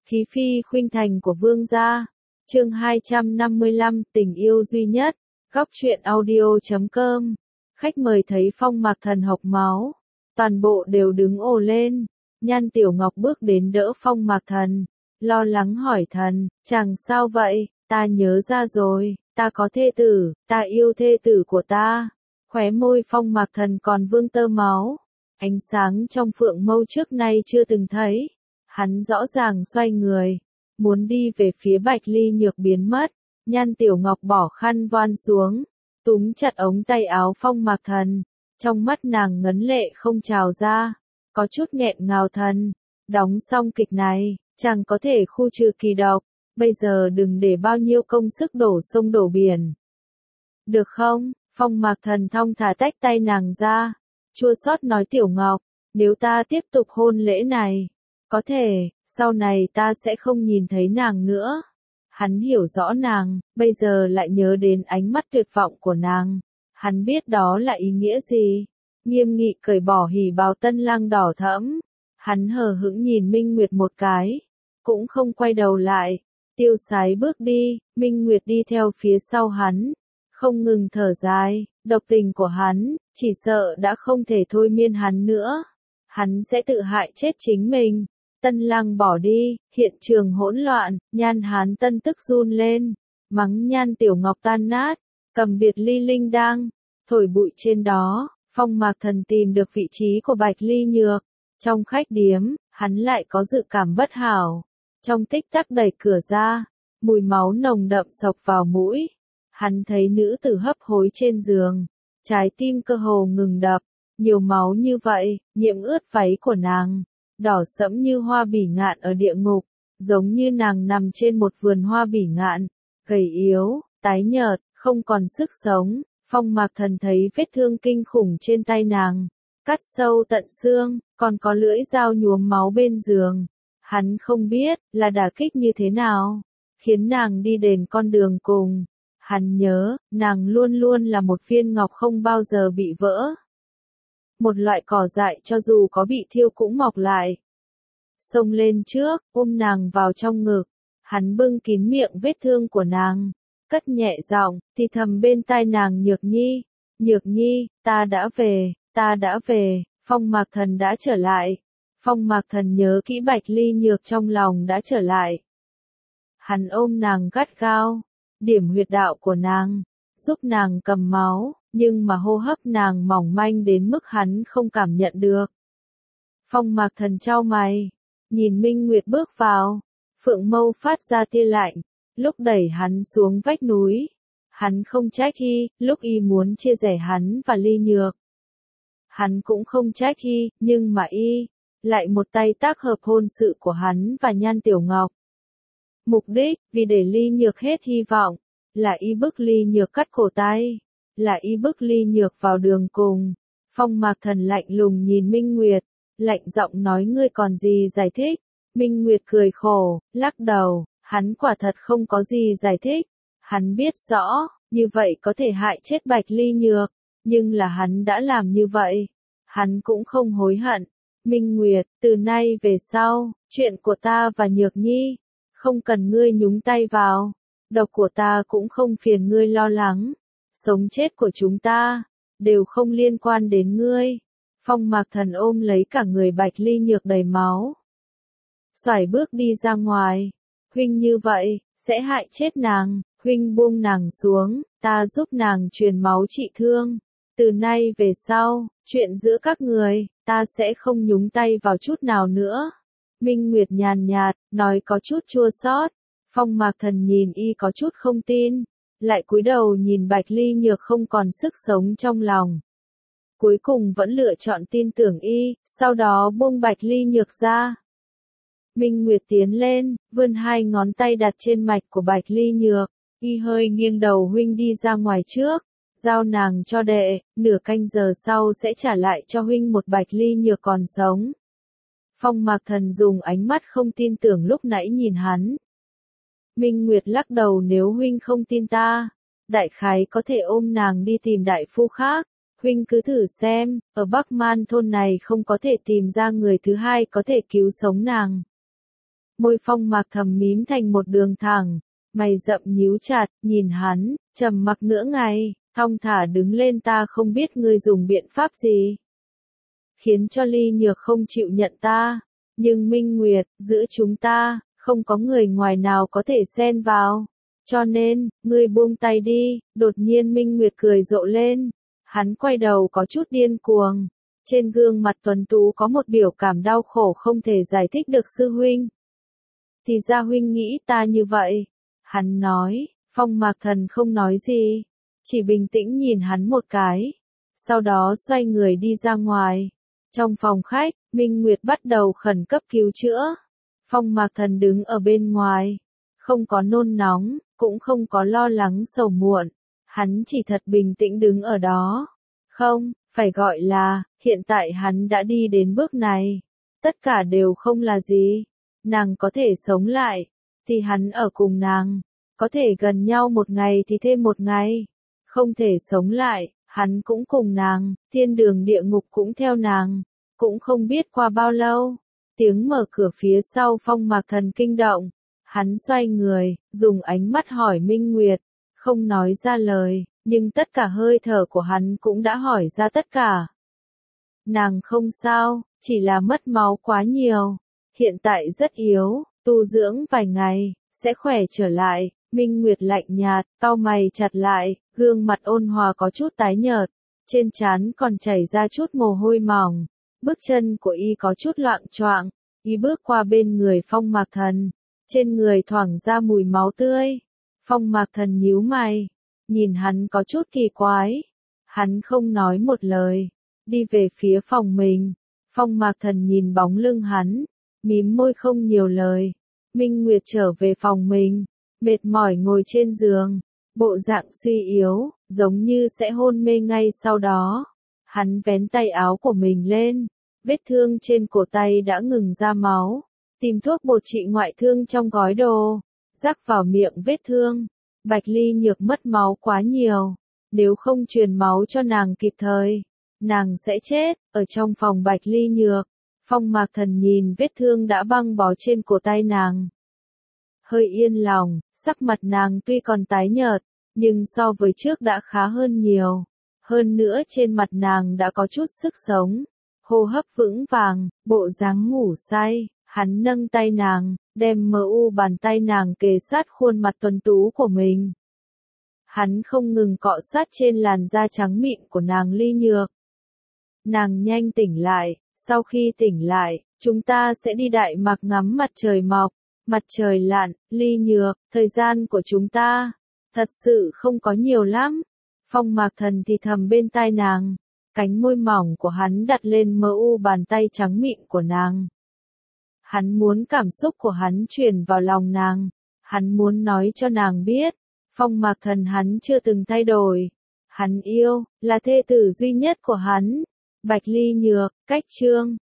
Khí phi khuynh thành của vương gia. Chương 255, tình yêu duy nhất. Góc truyện audio.com. Khách mời thấy Phong Mạc Thần hộc máu, toàn bộ đều đứng ồ lên. Nhan Tiểu Ngọc bước đến đỡ Phong Mạc Thần, lo lắng hỏi thần, chàng sao vậy? Ta nhớ ra rồi, ta có thê tử, ta yêu thê tử của ta. Khóe môi Phong Mạc Thần còn vương tơ máu, ánh sáng trong phượng mâu trước nay chưa từng thấy. Hắn rõ ràng xoay người, muốn đi về phía Bạch Ly Nhược biến mất. Nhan Tiểu Ngọc bỏ khăn voan xuống, túm chặt ống tay áo Phong Mạc Thần, trong mắt nàng ngấn lệ không trào ra, có chút nghẹn ngào. Thần, đóng xong kịch này, chàng có thể khu trừ kỳ độc, bây giờ đừng để bao nhiêu công sức đổ sông đổ biển. Được không? Phong Mạc Thần thong thả tách tay nàng ra, chua xót nói Tiểu Ngọc, nếu ta tiếp tục hôn lễ này, có thể, sau này ta sẽ không nhìn thấy nàng nữa. Hắn hiểu rõ nàng, bây giờ lại nhớ đến ánh mắt tuyệt vọng của nàng. Hắn biết đó là ý nghĩa gì. Nghiêm nghị cởi bỏ hỉ bào tân lang đỏ thẫm. Hắn hờ hững nhìn Minh Nguyệt một cái, cũng không quay đầu lại. Tiêu sái bước đi, Minh Nguyệt đi theo phía sau hắn, không ngừng thở dài. Độc tình của hắn, chỉ sợ đã không thể thôi miên hắn nữa. Hắn sẽ tự hại chết chính mình. Tân lang bỏ đi, hiện trường hỗn loạn, Nhan Hán Tân tức run lên, mắng Nhan Tiểu Ngọc tan nát, cầm biệt ly linh đang, thổi bụi trên đó. Phong Mạc Thần tìm được vị trí của Bạch Ly Nhược, trong khách điếm, hắn lại có dự cảm bất hảo. Trong tích tắc đẩy cửa ra, mùi máu nồng đậm xộc vào mũi. Hắn thấy nữ tử hấp hối trên giường, trái tim cơ hồ ngừng đập, nhiều máu như vậy, nhiễm ướt váy của nàng. Đỏ sẫm như hoa bỉ ngạn ở địa ngục, giống như nàng nằm trên một vườn hoa bỉ ngạn, gầy yếu, tái nhợt, không còn sức sống. Phong Mạc Thần thấy vết thương kinh khủng trên tay nàng, cắt sâu tận xương, còn có lưỡi dao nhuốm máu bên giường. Hắn không biết là đả kích như thế nào, khiến nàng đi đến con đường cùng. Hắn nhớ, nàng luôn luôn là một viên ngọc không bao giờ bị vỡ. Một loại cỏ dại cho dù có bị thiêu cũng mọc lại. Xông lên trước, ôm nàng vào trong ngực, hắn bưng kín miệng vết thương của nàng, cất nhẹ giọng, thì thầm bên tai nàng, Nhược Nhi, Nhược Nhi, ta đã về, ta đã về. Phong Mạc Thần đã trở lại. Phong Mạc Thần nhớ kỹ Bạch Ly Nhược trong lòng đã trở lại. Hắn ôm nàng gắt gao, điểm huyệt đạo của nàng, giúp nàng cầm máu. Nhưng mà hô hấp nàng mỏng manh đến mức hắn không cảm nhận được. Phong Mạc Thần chau mày, nhìn Minh Nguyệt bước vào, phượng mâu phát ra tia lạnh, lúc đẩy hắn xuống vách núi. Hắn không trách y, lúc y muốn chia rẽ hắn và Ly Nhược. Hắn cũng không trách y, nhưng mà y lại một tay tác hợp hôn sự của hắn và Nhan Tiểu Ngọc. Mục đích, vì để Ly Nhược hết hy vọng, là y bức Ly Nhược cắt cổ tay. Là y bức Ly Nhược vào đường cùng. Phong Mạc Thần lạnh lùng nhìn Minh Nguyệt, lạnh giọng nói, ngươi còn gì giải thích? Minh Nguyệt cười khổ, lắc đầu, hắn quả thật không có gì giải thích. Hắn biết rõ, như vậy có thể hại chết Bạch Ly Nhược, nhưng là hắn đã làm như vậy. Hắn cũng không hối hận. Minh Nguyệt, từ nay về sau, chuyện của ta và Nhược Nhi, không cần ngươi nhúng tay vào. Độc của ta cũng không phiền ngươi lo lắng. Sống chết của chúng ta, đều không liên quan đến ngươi. Phong Mạc Thần ôm lấy cả người Bạch Ly Nhược đầy máu, xoài bước đi ra ngoài. Huynh như vậy, sẽ hại chết nàng. Huynh buông nàng xuống, ta giúp nàng truyền máu trị thương. Từ nay về sau, chuyện giữa các người, ta sẽ không nhúng tay vào chút nào nữa. Minh Nguyệt nhàn nhạt, nói có chút chua xót. Phong Mạc Thần nhìn y có chút không tin, lại cúi đầu nhìn Bạch Ly Nhược không còn sức sống trong lòng. Cuối cùng vẫn lựa chọn tin tưởng y, sau đó buông Bạch Ly Nhược ra. Minh Nguyệt tiến lên, vươn hai ngón tay đặt trên mạch của Bạch Ly Nhược, y hơi nghiêng đầu, huynh đi ra ngoài trước, giao nàng cho đệ, nửa canh giờ sau sẽ trả lại cho huynh một Bạch Ly Nhược còn sống. Phong Mạc Thần dùng ánh mắt không tin tưởng lúc nãy nhìn hắn. Minh Nguyệt lắc đầu, nếu huynh không tin ta, đại khái có thể ôm nàng đi tìm đại phu khác. Huynh cứ thử xem, ở Bắc Man thôn này không có thể tìm ra người thứ hai có thể cứu sống nàng. Môi Phong Mạc Thầm mím thành một đường thẳng, mày rậm nhíu chặt, nhìn hắn, trầm mặc nửa ngày, thong thả đứng lên. Ta không biết ngươi dùng biện pháp gì khiến cho Ly Nhược không chịu nhận ta, nhưng Minh Nguyệt, giữa chúng ta, không có người ngoài nào có thể xen vào. Cho nên, ngươi buông tay đi. Đột nhiên Minh Nguyệt cười rộ lên. Hắn quay đầu có chút điên cuồng. Trên gương mặt tuấn tú có một biểu cảm đau khổ không thể giải thích được. Sư huynh, thì ra huynh nghĩ ta như vậy. Hắn nói. Phong Mạc Thần không nói gì, chỉ bình tĩnh nhìn hắn một cái. Sau đó xoay người đi ra ngoài. Trong phòng khách, Minh Nguyệt bắt đầu khẩn cấp cứu chữa. Phong Mạc Thần đứng ở bên ngoài, không có nôn nóng, cũng không có lo lắng sầu muộn. Hắn chỉ thật bình tĩnh đứng ở đó. Không, phải gọi là, hiện tại hắn đã đi đến bước này. Tất cả đều không là gì. Nàng có thể sống lại, thì hắn ở cùng nàng. Có thể gần nhau một ngày thì thêm một ngày. Không thể sống lại, hắn cũng cùng nàng, thiên đường địa ngục cũng theo nàng. Cũng không biết qua bao lâu, tiếng mở cửa phía sau Phong Mạc Thần kinh động. Hắn xoay người, dùng ánh mắt hỏi Minh Nguyệt, không nói ra lời, nhưng tất cả hơi thở của hắn cũng đã hỏi ra tất cả. Nàng không sao, chỉ là mất máu quá nhiều, hiện tại rất yếu, tu dưỡng vài ngày, sẽ khỏe trở lại. Minh Nguyệt lạnh nhạt, cau mày chặt lại, gương mặt ôn hòa có chút tái nhợt, trên trán còn chảy ra chút mồ hôi mỏng. Bước chân của y có chút loạng choạng, y bước qua bên người Phong Mạc Thần, trên người thoảng ra mùi máu tươi. Phong Mạc Thần nhíu mày, nhìn hắn có chút kỳ quái. Hắn không nói một lời, đi về phía phòng mình. Phong Mạc Thần nhìn bóng lưng hắn, mím môi không nhiều lời. Minh Nguyệt trở về phòng mình, mệt mỏi ngồi trên giường, bộ dạng suy yếu, giống như sẽ hôn mê ngay sau đó. Hắn vén tay áo của mình lên, vết thương trên cổ tay đã ngừng ra máu, tìm thuốc bột trị ngoại thương trong gói đồ, rắc vào miệng vết thương. Bạch Ly Nhược mất máu quá nhiều, nếu không truyền máu cho nàng kịp thời, nàng sẽ chết. Ở trong phòng Bạch Ly Nhược, Phong Mạc Thần nhìn vết thương đã băng bó trên cổ tay nàng, hơi yên lòng. Sắc mặt nàng tuy còn tái nhợt, nhưng so với trước đã khá hơn nhiều. Hơn nữa trên mặt nàng đã có chút sức sống, hô hấp vững vàng, bộ dáng ngủ say. Hắn nâng tay nàng, đem bàn tay nàng kề sát khuôn mặt tuấn tú của mình. Hắn không ngừng cọ sát trên làn da trắng mịn của nàng. Ly Nhược, nàng nhanh tỉnh lại. Sau khi tỉnh lại, chúng ta sẽ đi Đại Mạc ngắm mặt trời mọc, mặt trời lặn. Ly Nhược, thời gian của chúng ta thật sự không có nhiều lắm. Phong Mạc Thần thì thầm bên tai nàng, cánh môi mỏng của hắn đặt lên bàn tay trắng mịn của nàng. Hắn muốn cảm xúc của hắn truyền vào lòng nàng, hắn muốn nói cho nàng biết, Phong Mạc Thần hắn chưa từng thay đổi. Hắn yêu, là thê tử duy nhất của hắn. Bạch Ly Nhược, cách chương